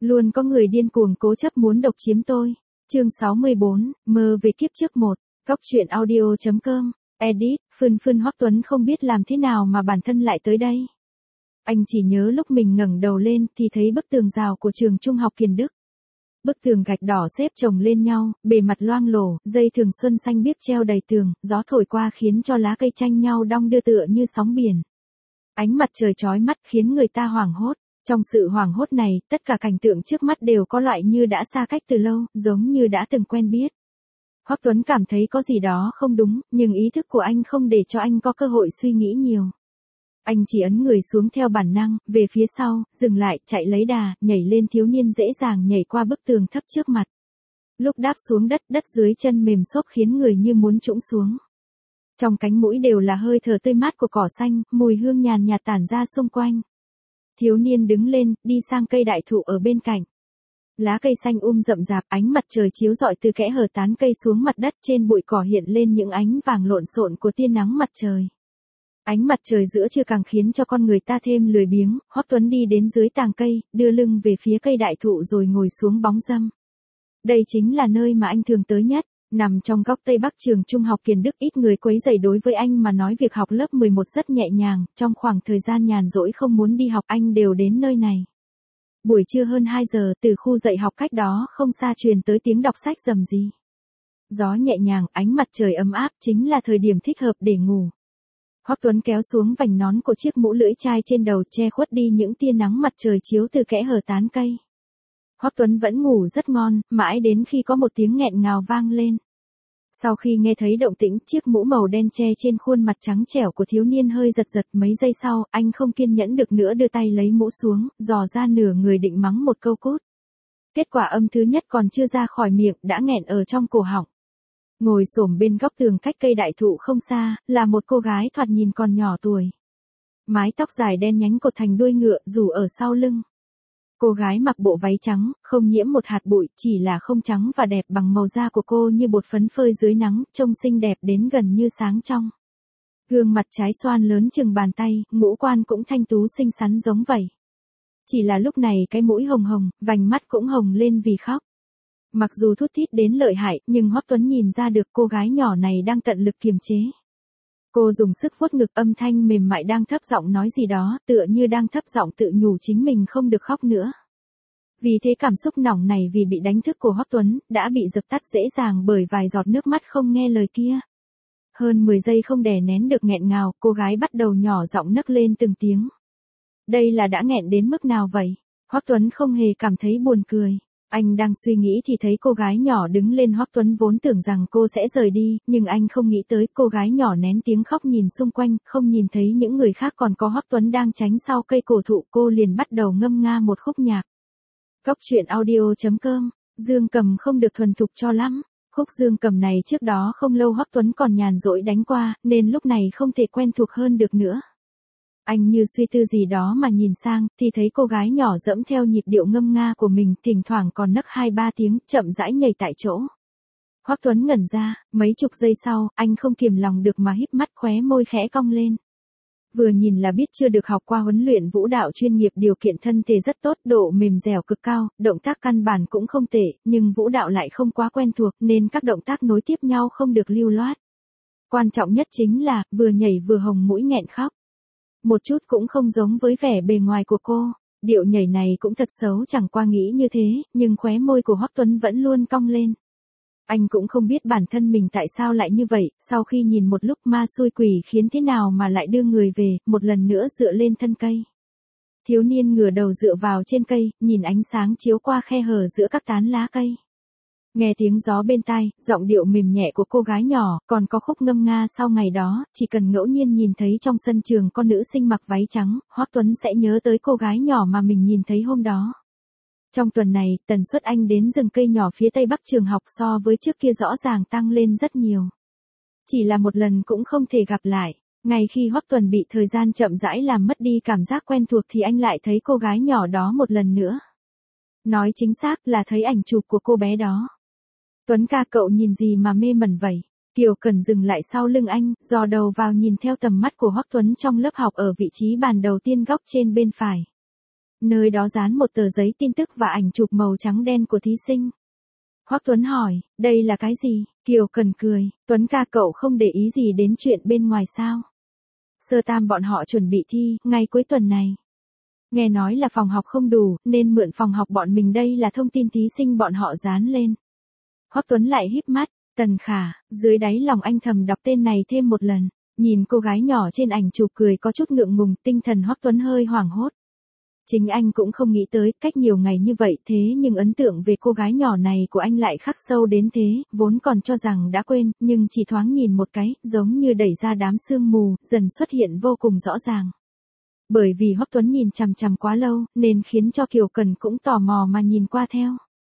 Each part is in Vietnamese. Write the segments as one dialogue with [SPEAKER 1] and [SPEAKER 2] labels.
[SPEAKER 1] Luôn có người điên cuồng cố chấp muốn độc chiếm tôi. Chương 64, mơ về kiếp trước 1. Góc truyện audio.com. Edit, Phương Hoắc Tuấn không biết làm thế nào mà bản thân lại tới đây. Anh chỉ nhớ lúc mình ngẩng đầu lên thì thấy bức tường rào của trường trung học Kiền Đức. Bức tường gạch đỏ xếp chồng lên nhau, bề mặt loang lổ, dây thường xuân xanh biếc treo đầy tường, gió thổi qua khiến cho lá cây tranh nhau đong đưa tựa như sóng biển. Ánh mặt trời chói mắt khiến người ta hoảng hốt. Trong sự hoảng hốt này, tất cả cảnh tượng trước mắt đều có loại như đã xa cách từ lâu, giống như đã từng quen biết. Hoắc Tuấn cảm thấy có gì đó không đúng, nhưng ý thức của anh không để cho anh có cơ hội suy nghĩ nhiều. Anh chỉ ấn người xuống theo bản năng, về phía sau, dừng lại, chạy lấy đà, nhảy lên. Thiếu niên dễ dàng nhảy qua bức tường thấp trước mặt. Lúc đáp xuống đất, đất dưới chân mềm xốp khiến người như muốn trũng xuống. Trong cánh mũi đều là hơi thở tươi mát của cỏ xanh, mùi hương nhàn nhạt tản ra xung quanh. Thiếu niên đứng lên, đi sang cây đại thụ ở bên cạnh. Lá cây xanh rậm rạp, ánh mặt trời chiếu rọi từ kẽ hở tán cây xuống mặt đất, trên bụi cỏ hiện lên những ánh vàng lộn xộn của tia nắng mặt trời. Ánh mặt trời giữa trưa càng khiến cho con người ta thêm lười biếng. Hoắc Tuấn đi đến dưới tàng cây, đưa lưng về phía cây đại thụ rồi ngồi xuống bóng râm. Đây chính là nơi mà anh thường tới nhất. Nằm trong góc Tây Bắc trường Trung học Kiền Đức, ít người quấy rầy. Đối với anh mà nói, việc học lớp 11 rất nhẹ nhàng, trong khoảng thời gian nhàn rỗi không muốn đi học anh đều đến nơi này. Buổi trưa hơn 2 giờ, từ khu dạy học cách đó không xa truyền tới tiếng đọc sách rầm rì. Gió nhẹ nhàng, ánh mặt trời ấm áp, chính là thời điểm thích hợp để ngủ. Hoắc Tuấn kéo xuống vành nón của chiếc mũ lưỡi chai trên đầu, che khuất đi những tia nắng mặt trời chiếu từ kẽ hở tán cây. Hoắc Tuấn vẫn ngủ rất ngon, mãi đến khi có một tiếng nghẹn ngào vang lên. Sau khi nghe thấy động tĩnh, chiếc mũ màu đen che trên khuôn mặt trắng trẻo của thiếu niên hơi giật giật. Mấy giây sau, anh không kiên nhẫn được nữa, đưa tay lấy mũ xuống, dò ra nửa người định mắng một câu cút. Kết quả âm thứ nhất còn chưa ra khỏi miệng, đã nghẹn ở trong cổ họng. Ngồi xổm bên góc tường cách cây đại thụ không xa, là một cô gái thoạt nhìn còn nhỏ tuổi. Mái tóc dài đen nhánh cột thành đuôi ngựa, rủ ở sau lưng. Cô gái mặc bộ váy trắng, không nhiễm một hạt bụi, chỉ là không trắng và đẹp bằng màu da của cô như bột phấn phơi dưới nắng, trông xinh đẹp đến gần như sáng trong. Gương mặt trái xoan lớn chừng bàn tay, ngũ quan cũng thanh tú xinh xắn giống vậy. Chỉ là lúc này cái mũi hồng hồng, vành mắt cũng hồng lên vì khóc. Mặc dù thút thít đến lợi hại, nhưng Hoắc Tuấn nhìn ra được cô gái nhỏ này đang tận lực kiềm chế. Cô dùng sức vuốt ngực, âm thanh mềm mại đang thấp giọng nói gì đó, tựa như đang thấp giọng tự nhủ chính mình không được khóc nữa. Vì thế cảm xúc nóng này vì bị đánh thức của Hoắc Tuấn, đã bị dập tắt dễ dàng bởi vài giọt nước mắt không nghe lời kia. Hơn 10 giây không đè nén được nghẹn ngào, cô gái bắt đầu nhỏ giọng nấc lên từng tiếng. Đây là đã nghẹn đến mức nào vậy? Hoắc Tuấn không hề cảm thấy buồn cười. Anh đang suy nghĩ thì thấy cô gái nhỏ đứng lên. Hoắc Tuấn vốn tưởng rằng cô sẽ rời đi, nhưng anh không nghĩ tới cô gái nhỏ nén tiếng khóc nhìn xung quanh, không nhìn thấy những người khác còn có Hoắc Tuấn đang tránh sau cây cổ thụ. Cô liền bắt đầu ngâm nga một khúc nhạc. Góc truyện audio.com. Dương cầm không được thuần thục cho lắm. Khúc dương cầm này trước đó không lâu Hoắc Tuấn còn nhàn rỗi đánh qua, nên lúc này không thể quen thuộc hơn được nữa. Anh như suy tư gì đó mà nhìn sang, thì thấy cô gái nhỏ dẫm theo nhịp điệu ngâm nga của mình, thỉnh thoảng còn nấc 2-3 tiếng, chậm rãi nhảy tại chỗ. Hoắc Tuấn ngẩn ra, mấy chục giây sau, anh không kiềm lòng được mà híp mắt, khóe môi khẽ cong lên. Vừa nhìn là biết chưa được học qua huấn luyện vũ đạo chuyên nghiệp, điều kiện thân thể rất tốt, độ mềm dẻo cực cao, động tác căn bản cũng không tệ, nhưng vũ đạo lại không quá quen thuộc nên các động tác nối tiếp nhau không được lưu loát. Quan trọng nhất chính là, vừa nhảy vừa hồng mũi nghẹn khóc. Một chút cũng không giống với vẻ bề ngoài của cô. Điệu nhảy này cũng thật xấu, chẳng qua nghĩ như thế, nhưng khóe môi của Hoắc Tuấn vẫn luôn cong lên. Anh cũng không biết bản thân mình tại sao lại như vậy, sau khi nhìn một lúc ma xui quỷ khiến thế nào mà lại đưa người về, một lần nữa dựa lên thân cây. Thiếu niên ngửa đầu dựa vào trên cây, nhìn ánh sáng chiếu qua khe hở giữa các tán lá cây. Nghe tiếng gió bên tai, giọng điệu mềm nhẹ của cô gái nhỏ, còn có khúc ngâm nga sau ngày đó, chỉ cần ngẫu nhiên nhìn thấy trong sân trường con nữ sinh mặc váy trắng, Hoắc Tuấn sẽ nhớ tới cô gái nhỏ mà mình nhìn thấy hôm đó. Trong tuần này, tần suất anh đến rừng cây nhỏ phía tây bắc trường học so với trước kia rõ ràng tăng lên rất nhiều. Chỉ là một lần cũng không thể gặp lại. Ngay khi Hoắc Tuấn bị thời gian chậm rãi làm mất đi cảm giác quen thuộc thì anh lại thấy cô gái nhỏ đó một lần nữa. Nói chính xác là thấy ảnh chụp của cô bé đó. Tuấn ca, cậu nhìn gì mà mê mẩn vậy? Kiều Cần dừng lại sau lưng anh, dò đầu vào nhìn theo tầm mắt của Hoắc Tuấn trong lớp học ở vị trí bàn đầu tiên góc trên bên phải. nơi đó dán một tờ giấy tin tức và ảnh chụp màu trắng đen của thí sinh. Hoắc Tuấn hỏi, đây là cái gì? Kiều Cần cười, Tuấn ca cậu không để ý gì đến chuyện bên ngoài sao? Sơ tam bọn họ chuẩn bị thi, ngày cuối tuần này. Nghe nói là phòng học không đủ, nên mượn phòng học bọn mình, đây là thông tin thí sinh bọn họ dán lên. Hoắc Tuấn lại híp mắt, Tần Khả, dưới đáy lòng anh thầm đọc tên này thêm một lần, nhìn cô gái nhỏ trên ảnh chụp cười có chút ngượng ngùng, tinh thần Hoắc Tuấn hơi hoảng hốt. Chính anh cũng không nghĩ tới, cách nhiều ngày như vậy thế nhưng ấn tượng về cô gái nhỏ này của anh lại khắc sâu đến thế, vốn còn cho rằng đã quên, nhưng chỉ thoáng nhìn một cái, giống như đẩy ra đám sương mù, dần xuất hiện vô cùng rõ ràng. Bởi vì Hoắc Tuấn nhìn chằm chằm quá lâu, nên khiến cho Kiều Cần cũng tò mò mà nhìn qua theo.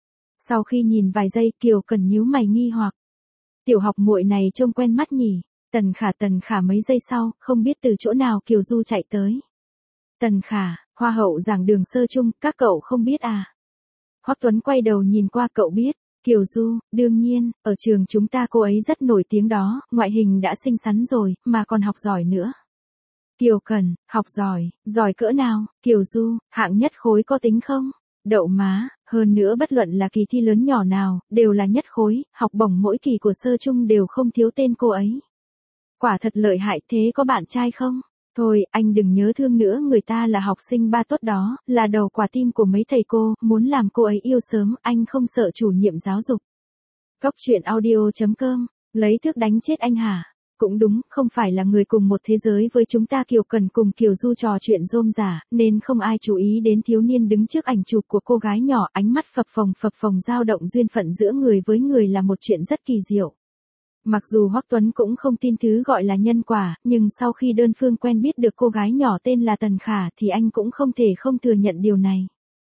[SPEAKER 1] Sau khi nhìn vài giây, Kiều Cần nhíu mày nghi hoặc. Tiểu học muội này trông quen mắt nhỉ? Tần Khả mấy giây sau, không biết từ chỗ nào Kiều Du chạy tới. Tần Khả, hoa hậu giảng đường sơ chung, các cậu không biết à? Hoắc Tuấn quay đầu nhìn qua, cậu biết. Kiều Du, đương nhiên, ở trường chúng ta cô ấy rất nổi tiếng đó, ngoại hình đã xinh xắn rồi, mà còn học giỏi nữa. Kiều Cần, học giỏi, giỏi cỡ nào? Kiều Du, hạng nhất khối có tính không? Đậu má, hơn nữa bất luận là kỳ thi lớn nhỏ nào, đều là nhất khối, học bổng mỗi kỳ của sơ chung đều không thiếu tên cô ấy. Quả thật lợi hại, thế có bạn trai không? Thôi, anh đừng nhớ thương nữa, người ta là học sinh ba tốt đó, là đầu quả tim của mấy thầy cô, muốn làm cô ấy yêu sớm, anh không sợ chủ nhiệm giáo dục. Góc truyện audio.com, lấy thước đánh chết anh hả? Cũng đúng, không phải là người cùng một thế giới với chúng ta. Kiều Cần cùng Kiều Du trò chuyện rôm rả, nên không ai chú ý đến thiếu niên đứng trước ảnh chụp của cô gái nhỏ, ánh mắt phập phồng dao động. Duyên phận giữa người với người là một chuyện rất kỳ diệu. Mặc dù Hoắc Tuấn cũng không tin thứ gọi là nhân quả, nhưng sau khi đơn phương quen biết được cô gái nhỏ tên là Tần Khả thì anh cũng không thể không thừa nhận điều này.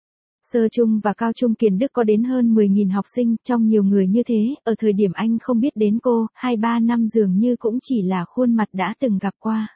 [SPEAKER 1] Sơ trung và cao trung Kiền Đức có đến hơn 10.000 học sinh, trong nhiều người như thế, ở thời điểm anh không biết đến cô, 2-3 năm dường như cũng chỉ là khuôn mặt đã từng gặp qua.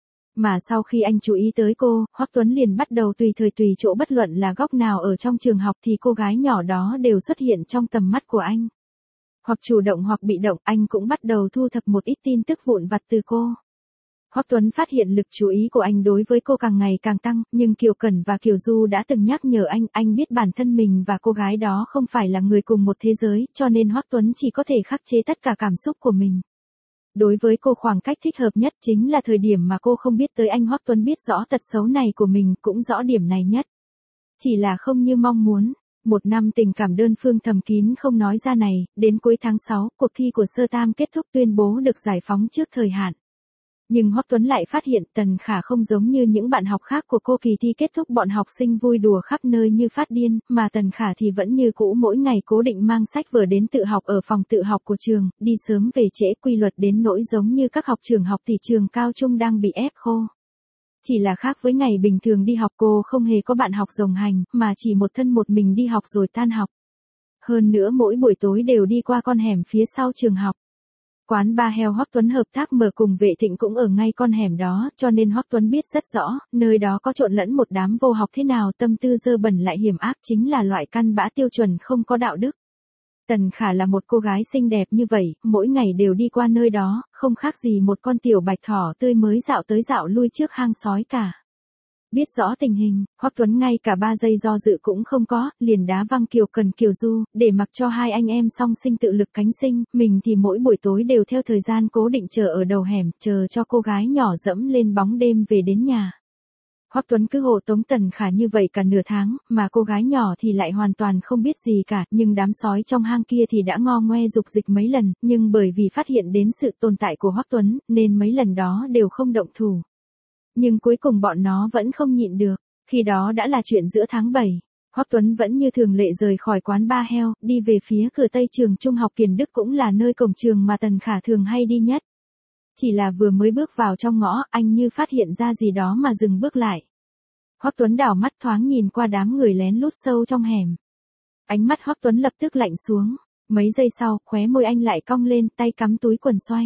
[SPEAKER 1] Mà sau khi anh chú ý tới cô, Hoắc Tuấn liền bắt đầu tùy thời tùy chỗ, bất luận là góc nào ở trong trường học thì cô gái nhỏ đó đều xuất hiện trong tầm mắt của anh. Hoặc chủ động hoặc bị động, anh cũng bắt đầu thu thập một ít tin tức vụn vặt từ cô. Hoắc Tuấn phát hiện lực chú ý của anh đối với cô càng ngày càng tăng, nhưng Kiều Cần và Kiều Du đã từng nhắc nhở anh biết bản thân mình và cô gái đó không phải là người cùng một thế giới, cho nên Hoắc Tuấn chỉ có thể khắc chế tất cả cảm xúc của mình. Đối với cô, khoảng cách thích hợp nhất chính là thời điểm mà cô không biết tới anh. Hoắc Tuấn biết rõ tật xấu này của mình, cũng rõ điểm này nhất. Chỉ là không như mong muốn. Một năm tình cảm đơn phương thầm kín không nói ra này, đến cuối tháng 6, cuộc thi của sơ tam kết thúc, tuyên bố được giải phóng trước thời hạn. Nhưng Hoắc Tuấn lại phát hiện Tần Khả không giống như những bạn học khác của cô. Kỳ thi kết thúc, bọn học sinh vui đùa khắp nơi như phát điên, mà Tần Khả thì vẫn như cũ mỗi ngày cố định mang sách vở đến tự học ở phòng tự học của trường, đi sớm về trễ, quy luật đến nỗi giống như các học trường học thì trường cao trung đang bị ép khô. Chỉ là khác với ngày bình thường đi học, cô không hề có bạn học đồng hành, mà chỉ một thân một mình đi học rồi tan học. Hơn nữa mỗi buổi tối đều đi qua con hẻm phía sau trường học. Quán bar heo Hoắc Tuấn hợp tác mở cùng Vệ Thịnh cũng ở ngay con hẻm đó, cho nên Hoắc Tuấn biết rất rõ, nơi đó có trộn lẫn một đám vô học thế nào, tâm tư dơ bẩn lại hiểm ác, chính là loại căn bã tiêu chuẩn không có đạo đức. Tần Khả là một cô gái xinh đẹp như vậy, mỗi ngày đều đi qua nơi đó, không khác gì một con tiểu bạch thỏ tươi mới dạo tới dạo lui trước hang sói cả. Biết rõ tình hình, Hoắc Tuấn ngay cả 3 giây do dự cũng không có, liền đá văng Kiều Cần Kiều Du, để mặc cho hai anh em song sinh tự lực cánh sinh, mình thì mỗi buổi tối đều theo thời gian cố định chờ ở đầu hẻm, chờ cho cô gái nhỏ dẫm lên bóng đêm về đến nhà. Hoắc Tuấn cứ hộ tống Tần Khả như vậy cả nửa tháng, mà cô gái nhỏ thì lại hoàn toàn không biết gì cả, nhưng đám sói trong hang kia thì đã ngo ngoe dục dịch mấy lần, nhưng bởi vì phát hiện đến sự tồn tại của Hoắc Tuấn, nên mấy lần đó đều không động thủ. Nhưng cuối cùng bọn nó vẫn không nhịn được, khi đó đã là chuyện giữa tháng 7. Hoắc Tuấn vẫn như thường lệ rời khỏi quán bar heo, đi về phía cửa Tây trường Trung học Kiền Đức, cũng là nơi cổng trường mà Tần Khả thường hay đi nhất. Chỉ là vừa mới bước vào trong ngõ, anh như phát hiện ra gì đó mà dừng bước lại. Hoắc Tuấn đảo mắt thoáng nhìn qua đám người lén lút sâu trong hẻm. Ánh mắt Hoắc Tuấn lập tức lạnh xuống, mấy giây sau, khóe môi anh lại cong lên, tay cắm túi quần xoay.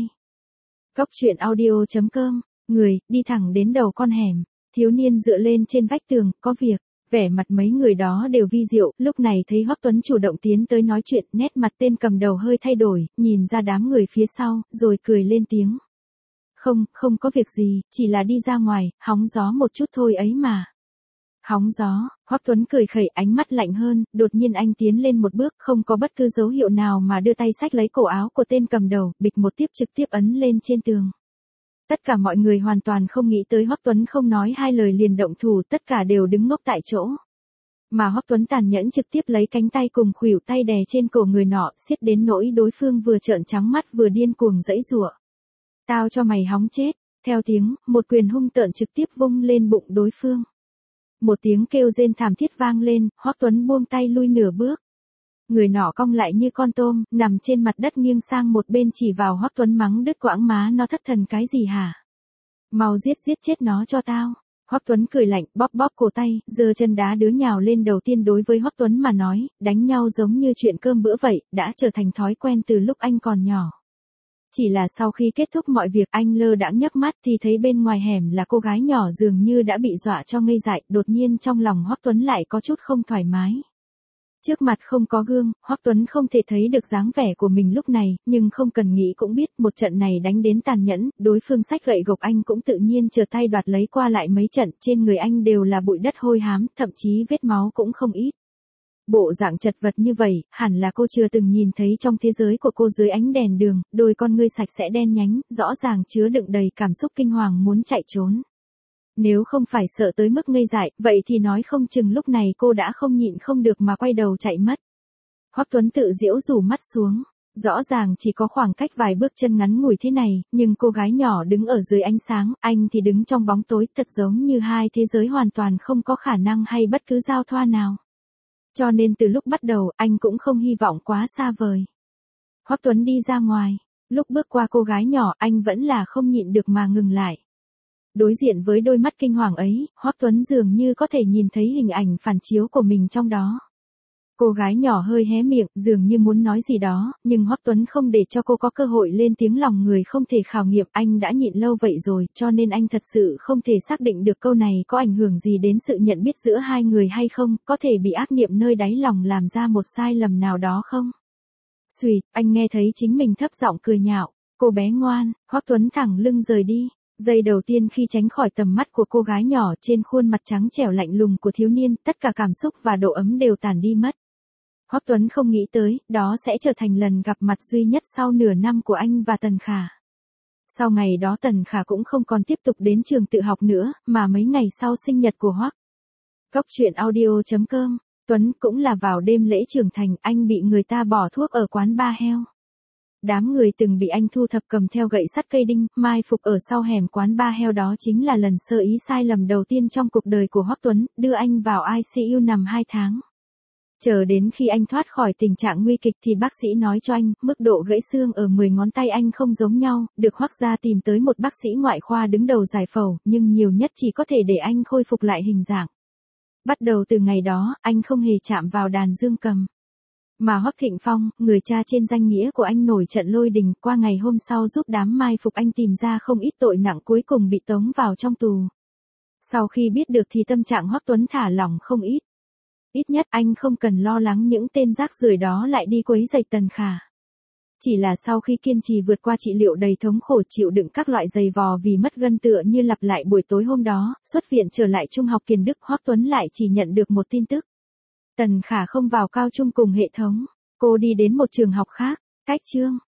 [SPEAKER 1] Góc truyện audio.com, người, đi thẳng đến đầu con hẻm, thiếu niên dựa lên trên vách tường, có việc. Vẻ mặt mấy người đó đều vi diệu, lúc này thấy Hoắc Tuấn chủ động tiến tới nói chuyện, nét mặt tên cầm đầu hơi thay đổi, nhìn ra đám người phía sau, rồi cười lên tiếng. Không có việc gì, chỉ là đi ra ngoài, hóng gió một chút thôi ấy mà. Hóng gió, Hoắc Tuấn cười khẩy, ánh mắt lạnh hơn, đột nhiên anh tiến lên một bước, không có bất cứ dấu hiệu nào mà đưa tay xách lấy cổ áo của tên cầm đầu, bịch một tiếp trực tiếp ấn lên trên tường. Tất cả mọi người hoàn toàn không nghĩ tới Hoắc Tuấn không nói hai lời liền động thủ, tất cả đều đứng ngốc tại chỗ. Mà Hoắc Tuấn tàn nhẫn trực tiếp lấy cánh tay cùng khuỷu tay đè trên cổ người nọ, siết đến nỗi đối phương vừa trợn trắng mắt vừa điên cuồng giãy giụa. Tao cho mày hóng chết, theo tiếng, một quyền hung tợn trực tiếp vung lên bụng đối phương. Một tiếng kêu rên thảm thiết vang lên, Hoắc Tuấn buông tay lui nửa bước. Người nọ cong lại như con tôm, nằm trên mặt đất nghiêng sang một bên chỉ vào Hoắc Tuấn mắng đứt quãng má nó thất thần cái gì hả? Mau giết chết nó cho tao. Hoắc Tuấn cười lạnh, bóp bóp cổ tay, giơ chân đá đứa nhào lên đầu tiên. Đối với Hoắc Tuấn mà nói, đánh nhau giống như chuyện cơm bữa vậy, đã trở thành thói quen từ lúc anh còn nhỏ. Chỉ là sau khi kết thúc mọi việc anh lơ đãng nhấc mắt thì thấy bên ngoài hẻm là cô gái nhỏ dường như đã bị dọa cho ngây dại, đột nhiên trong lòng Hoắc Tuấn lại có chút không thoải mái. Trước mặt không có gương, Hoắc Tuấn không thể thấy được dáng vẻ của mình lúc này, nhưng không cần nghĩ cũng biết một trận này đánh đến tàn nhẫn, đối phương xách gậy gộc anh cũng tự nhiên trở tay đoạt lấy qua lại mấy trận, trên người anh đều là bụi đất hôi hám, thậm chí vết máu cũng không ít. Bộ dạng chật vật như vậy, hẳn là cô chưa từng nhìn thấy trong thế giới của cô dưới ánh đèn đường, đôi con ngươi sạch sẽ đen nhánh, rõ ràng chứa đựng đầy cảm xúc kinh hoàng muốn chạy trốn. Nếu không phải sợ tới mức ngây dại, vậy thì nói không chừng lúc này cô đã không nhịn không được mà quay đầu chạy mất. Hoắc Tuấn tự giễu rủ mắt xuống. Rõ ràng chỉ có khoảng cách vài bước chân ngắn ngủi thế này, nhưng cô gái nhỏ đứng ở dưới ánh sáng, anh thì đứng trong bóng tối, thật giống như hai thế giới hoàn toàn không có khả năng hay bất cứ giao thoa nào. Cho nên từ lúc bắt đầu, anh cũng không hy vọng quá xa vời. Hoắc Tuấn đi ra ngoài, lúc bước qua cô gái nhỏ, anh vẫn là không nhịn được mà ngừng lại. Đối diện với đôi mắt kinh hoàng ấy, Hoắc Tuấn dường như có thể nhìn thấy hình ảnh phản chiếu của mình trong đó. Cô gái nhỏ hơi hé miệng, dường như muốn nói gì đó, nhưng Hoắc Tuấn không để cho cô có cơ hội lên tiếng. Lòng người không thể khảo nghiệm, anh đã nhịn lâu vậy rồi, cho nên anh thật sự không thể xác định được câu này có ảnh hưởng gì đến sự nhận biết giữa hai người hay không, có thể bị ác niệm nơi đáy lòng làm ra một sai lầm nào đó không? Xuỵt, anh nghe thấy chính mình thấp giọng cười nhạo, cô bé ngoan. Hoắc Tuấn thẳng lưng rời đi. Giây đầu tiên khi tránh khỏi tầm mắt của cô gái nhỏ, trên khuôn mặt trắng trẻo lạnh lùng của thiếu niên, tất cả cảm xúc và độ ấm đều tàn đi mất. Hoắc Tuấn không nghĩ tới, đó sẽ trở thành lần gặp mặt duy nhất sau nửa năm của anh và Tần Khả. Sau ngày đó Tần Khả cũng không còn tiếp tục đến trường tự học nữa, mà mấy ngày sau sinh nhật của Hoắc. Cốc truyện audio.com, Tuấn cũng là vào đêm lễ trưởng thành, anh bị người ta bỏ thuốc ở quán bar heo. Đám người từng bị anh thu thập cầm theo gậy sắt cây đinh, mai phục ở sau hẻm quán bar heo, đó chính là lần sơ ý sai lầm đầu tiên trong cuộc đời của Hoắc Tuấn, đưa anh vào ICU nằm 2 tháng. Chờ đến khi anh thoát khỏi tình trạng nguy kịch thì bác sĩ nói cho anh, mức độ gãy xương ở 10 ngón tay anh không giống nhau, được Hoắc gia tìm tới một bác sĩ ngoại khoa đứng đầu giải phẫu, nhưng nhiều nhất chỉ có thể để anh khôi phục lại hình dạng. Bắt đầu từ ngày đó, anh không hề chạm vào đàn dương cầm. Mà Hoắc Thịnh Phong, người cha trên danh nghĩa của anh nổi trận lôi đình, qua ngày hôm sau giúp đám mai phục anh tìm ra không ít tội nặng, cuối cùng bị tống vào trong tù. Sau khi biết được thì tâm trạng Hoắc Tuấn thả lỏng không ít. Ít nhất anh không cần lo lắng những tên rác rưởi đó lại đi quấy rầy Tần Khả. Chỉ là sau khi kiên trì vượt qua trị liệu đầy thống khổ, chịu đựng các loại giày vò vì mất gân, tựa như lặp lại buổi tối hôm đó, xuất viện trở lại trung học Kiền Đức, Hoắc Tuấn lại chỉ nhận được một tin tức. Tần Khả không vào cao trung cùng hệ thống, cô đi đến một trường học khác. Cách chương